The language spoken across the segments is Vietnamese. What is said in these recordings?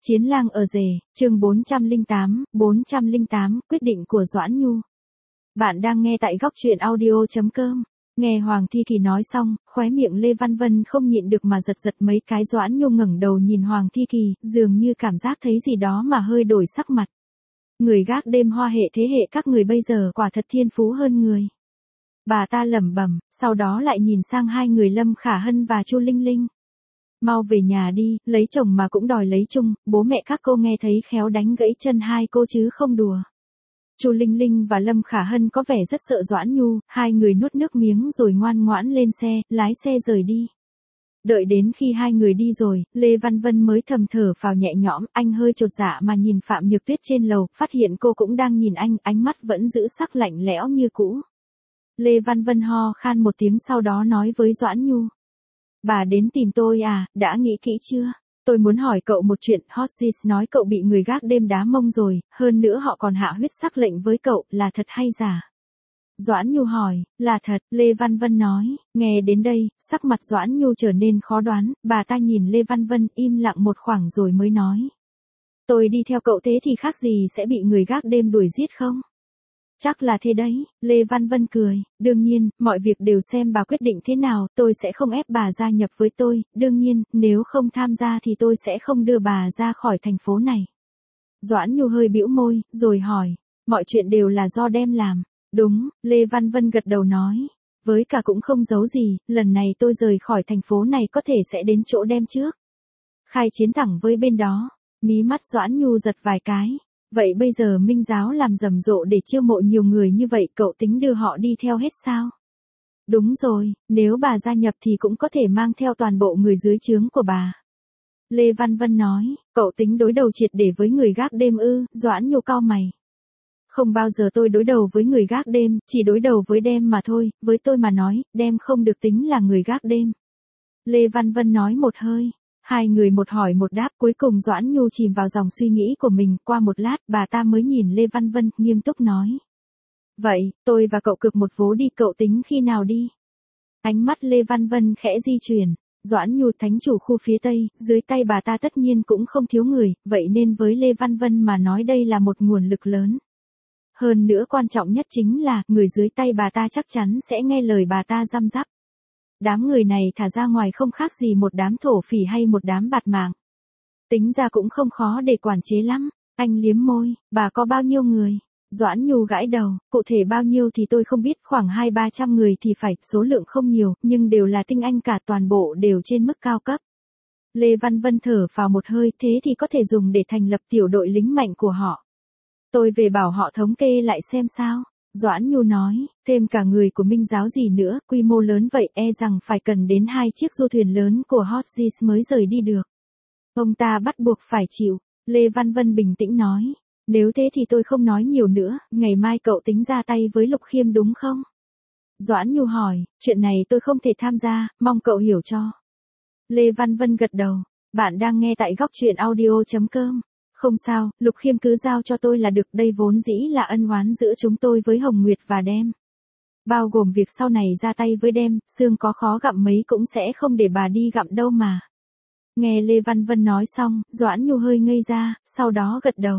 Chiến lang ở rể, chương 408, quyết định của Doãn Nhu. Bạn đang nghe tại góc truyện audio.com. Nghe Hoàng Thi Kỳ nói xong, khóe miệng Lê Văn Vân không nhịn được mà giật giật mấy cái. Doãn Nhu ngẩng đầu nhìn Hoàng Thi Kỳ, dường như cảm giác thấy gì đó mà hơi đổi sắc mặt. Người gác đêm hoa hệ thế hệ các người bây giờ quả thật thiên phú hơn người. Bà ta lẩm bẩm, sau đó lại nhìn sang hai người Lâm Khả Hân và Chu Linh Linh. Mau về nhà đi, lấy chồng mà cũng đòi lấy chung, bố mẹ các cô nghe thấy khéo đánh gãy chân hai cô chứ không đùa. Chu Linh Linh và Lâm Khả Hân có vẻ rất sợ Doãn Nhu, hai người nuốt nước miếng rồi ngoan ngoãn lên xe, lái xe rời đi. Đợi đến khi hai người đi rồi, Lê Văn Vân mới thầm thở phào nhẹ nhõm, anh hơi chột dạ mà nhìn Phạm Nhược Tuyết trên lầu, phát hiện cô cũng đang nhìn anh, ánh mắt vẫn giữ sắc lạnh lẽo như cũ. Lê Văn Vân ho khan một tiếng sau đó nói với Doãn Nhu. Bà đến tìm tôi à, đã nghĩ kỹ chưa? Tôi muốn hỏi cậu một chuyện, Hotsis nói cậu bị người gác đêm đá mông rồi, hơn nữa họ còn hạ huyết sắc lệnh với cậu, là thật hay giả? Doãn Nhu hỏi, là thật, Lê Văn Vân nói, nghe đến đây, sắc mặt Doãn Nhu trở nên khó đoán, bà ta nhìn Lê Văn Vân im lặng một khoảng rồi mới nói. Tôi đi theo cậu thế thì khác gì sẽ bị người gác đêm đuổi giết không? Chắc là thế đấy, Lê Văn Vân cười, đương nhiên, mọi việc đều xem bà quyết định thế nào, tôi sẽ không ép bà gia nhập với tôi, đương nhiên, nếu không tham gia thì tôi sẽ không đưa bà ra khỏi thành phố này. Doãn Nhu hơi bĩu môi, rồi hỏi, mọi chuyện đều là do Đem làm. Đúng, Lê Văn Vân gật đầu nói, với cả cũng không giấu gì, lần này tôi rời khỏi thành phố này có thể sẽ đến chỗ Đem trước. Khai chiến thẳng với bên đó, mí mắt Doãn Nhu giật vài cái. Vậy bây giờ Minh Giáo làm rầm rộ để chiêu mộ nhiều người như vậy, cậu tính đưa họ đi theo hết sao? Đúng rồi, nếu bà gia nhập thì cũng có thể mang theo toàn bộ người dưới trướng của bà. Lê Văn Vân nói, cậu tính đối đầu triệt để với người gác đêm ư? Doãn Nhu cau mày. Không bao giờ tôi đối đầu với người gác đêm, chỉ đối đầu với Đem mà thôi, với tôi mà nói, Đem không được tính là người gác đêm. Lê Văn Vân nói một hơi. Hai người một hỏi một đáp, cuối cùng Doãn Nhu chìm vào dòng suy nghĩ của mình, qua một lát bà ta mới nhìn Lê Văn Vân, nghiêm túc nói. Vậy, tôi và cậu cược một vố đi, cậu tính khi nào đi? Ánh mắt Lê Văn Vân khẽ di chuyển, Doãn Nhu thánh chủ khu phía Tây, dưới tay bà ta tất nhiên cũng không thiếu người, vậy nên với Lê Văn Vân mà nói đây là một nguồn lực lớn. Hơn nữa quan trọng nhất chính là, người dưới tay bà ta chắc chắn sẽ nghe lời bà ta răm rắp. Đám người này thả ra ngoài không khác gì một đám thổ phỉ hay một đám bạt mạng. Tính ra cũng không khó để quản chế lắm. Anh liếm môi, bà có bao nhiêu người? Doãn Nhu gãi đầu, cụ thể bao nhiêu thì tôi không biết, khoảng 200-300 người thì phải, số lượng không nhiều, nhưng đều là tinh anh cả, toàn bộ đều trên mức cao cấp. Lê Văn Vân thở vào một hơi, thế thì có thể dùng để thành lập tiểu đội lính mạnh của họ. Tôi về bảo họ thống kê lại xem sao. Doãn Nhu nói, thêm cả người của Minh Giáo gì nữa, quy mô lớn vậy e rằng phải cần đến 2 chiếc du thuyền lớn của Hotsis mới rời đi được. Ông ta bắt buộc phải chịu, Lê Văn Vân bình tĩnh nói, nếu thế thì tôi không nói nhiều nữa, ngày mai cậu tính ra tay với Lục Khiêm đúng không? Doãn Nhu hỏi, chuyện này tôi không thể tham gia, mong cậu hiểu cho. Lê Văn Vân gật đầu, bạn đang nghe tại góc truyện audio.com. Không sao, Lục Khiêm cứ giao cho tôi là được, đây vốn dĩ là ân oán giữa chúng tôi với Hồng Nguyệt và Đem. Bao gồm việc sau này ra tay với Đem, xương có khó gặm mấy cũng sẽ không để bà đi gặm đâu mà. Nghe Lê Văn Vân nói xong, Doãn Nhu hơi ngây ra, sau đó gật đầu.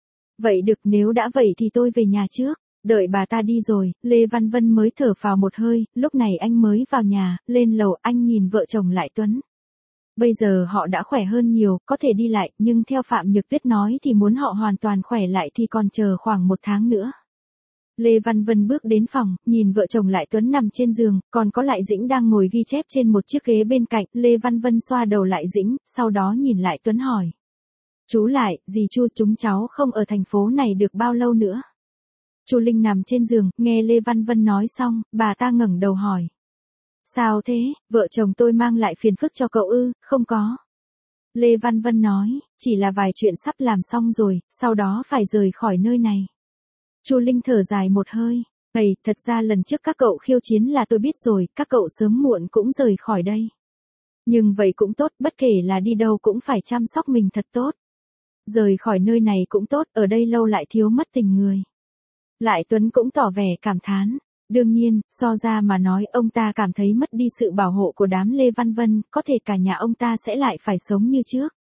Vậy được, nếu đã vậy thì tôi về nhà trước. Đợi bà ta đi rồi, Lê Văn Vân mới thở phào một hơi, lúc này anh mới vào nhà, lên lầu anh nhìn vợ chồng Lại Tuấn. Bây giờ họ đã khỏe hơn nhiều, có thể đi lại, nhưng theo Phạm Nhược Tuyết nói thì muốn họ hoàn toàn khỏe lại thì còn chờ khoảng 1 tháng nữa. Lê Văn Vân bước đến phòng, nhìn vợ chồng Lại Tuấn nằm trên giường, còn có Lại Dĩnh đang ngồi ghi chép trên một chiếc ghế bên cạnh. Lê Văn Vân xoa đầu Lại Dĩnh, sau đó nhìn Lại Tuấn hỏi. Chú Lại, dì Chu, chúng cháu không ở thành phố này được bao lâu nữa? Chu Linh nằm trên giường, nghe Lê Văn Vân nói xong, bà ta ngẩng đầu hỏi. Sao thế, vợ chồng tôi mang lại phiền phức cho cậu ư? Không có. Lê Văn Vân nói, chỉ là vài chuyện sắp làm xong rồi, sau đó phải rời khỏi nơi này. Chu Linh thở dài một hơi, thật ra lần trước các cậu khiêu chiến là tôi biết rồi, các cậu sớm muộn cũng rời khỏi đây. Nhưng vậy cũng tốt, bất kể là đi đâu cũng phải chăm sóc mình thật tốt. Rời khỏi nơi này cũng tốt, ở đây lâu lại thiếu mất tình người. Lại Tuấn cũng tỏ vẻ cảm thán. Đương nhiên, so ra mà nói ông ta cảm thấy mất đi sự bảo hộ của đám Lê Văn Vân, có thể cả nhà ông ta sẽ lại phải sống như trước.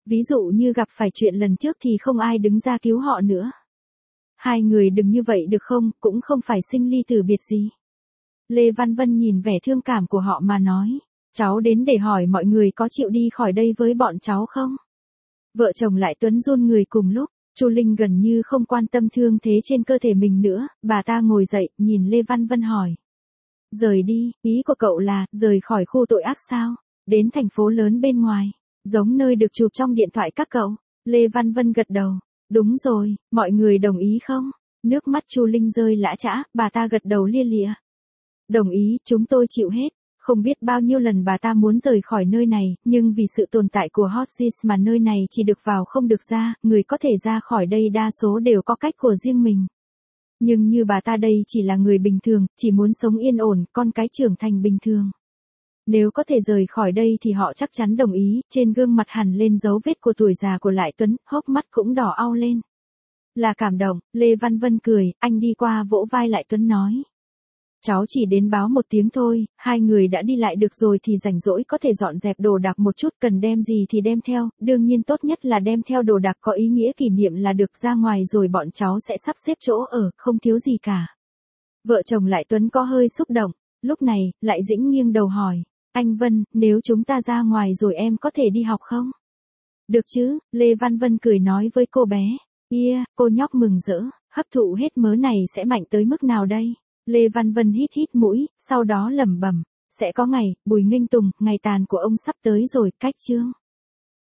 Ví dụ như gặp phải chuyện lần trước thì không ai đứng ra cứu họ nữa. Hai người đừng như vậy được không, cũng không phải sinh ly tử biệt gì. Lê Văn Vân nhìn vẻ thương cảm của họ mà nói, cháu đến để hỏi mọi người có chịu đi khỏi đây với bọn cháu không? Vợ chồng Lại Tuấn run người cùng lúc, Chu Linh gần như không quan tâm thương thế trên cơ thể mình nữa, bà ta ngồi dậy, nhìn Lê Văn Vân hỏi. Rời đi, ý của cậu là, rời khỏi khu tội ác sao? Đến thành phố lớn bên ngoài, giống nơi được chụp trong điện thoại các cậu. Lê Văn Vân gật đầu. Đúng rồi, mọi người đồng ý không? Nước mắt Chu Linh rơi lã chã, bà ta gật đầu lia lịa. Đồng ý, chúng tôi chịu hết. Không biết bao nhiêu lần bà ta muốn rời khỏi nơi này, nhưng vì sự tồn tại của Hotchkiss mà nơi này chỉ được vào không được ra, người có thể ra khỏi đây đa số đều có cách của riêng mình. Nhưng như bà ta đây chỉ là người bình thường, chỉ muốn sống yên ổn, con cái trưởng thành bình thường. Nếu có thể rời khỏi đây thì họ chắc chắn đồng ý, trên gương mặt hằn lên dấu vết của tuổi già của Lại Tuấn, hốc mắt cũng đỏ au lên. Là cảm động, Lê Văn Vân cười, anh đi qua vỗ vai Lại Tuấn nói. Cháu chỉ đến báo một tiếng thôi, hai người đã đi lại được rồi thì rảnh rỗi có thể dọn dẹp đồ đạc một chút, cần đem gì thì đem theo, đương nhiên tốt nhất là đem theo đồ đạc có ý nghĩa kỷ niệm là được, ra ngoài rồi bọn cháu sẽ sắp xếp chỗ ở, không thiếu gì cả. Vợ chồng Lại Tuấn có hơi xúc động, lúc này, Lại Dĩnh nghiêng đầu hỏi, anh Vân, nếu chúng ta ra ngoài rồi em có thể đi học không? Được chứ, Lê Văn Vân cười nói với cô bé. Yeah, cô nhóc mừng rỡ, hấp thụ hết mớ này sẽ mạnh tới mức nào đây? Lê Văn Vân hít hít mũi, sau đó lẩm bẩm, sẽ có ngày, Bùi Nghênh Tùng, ngày tàn của ông sắp tới rồi, cách chương.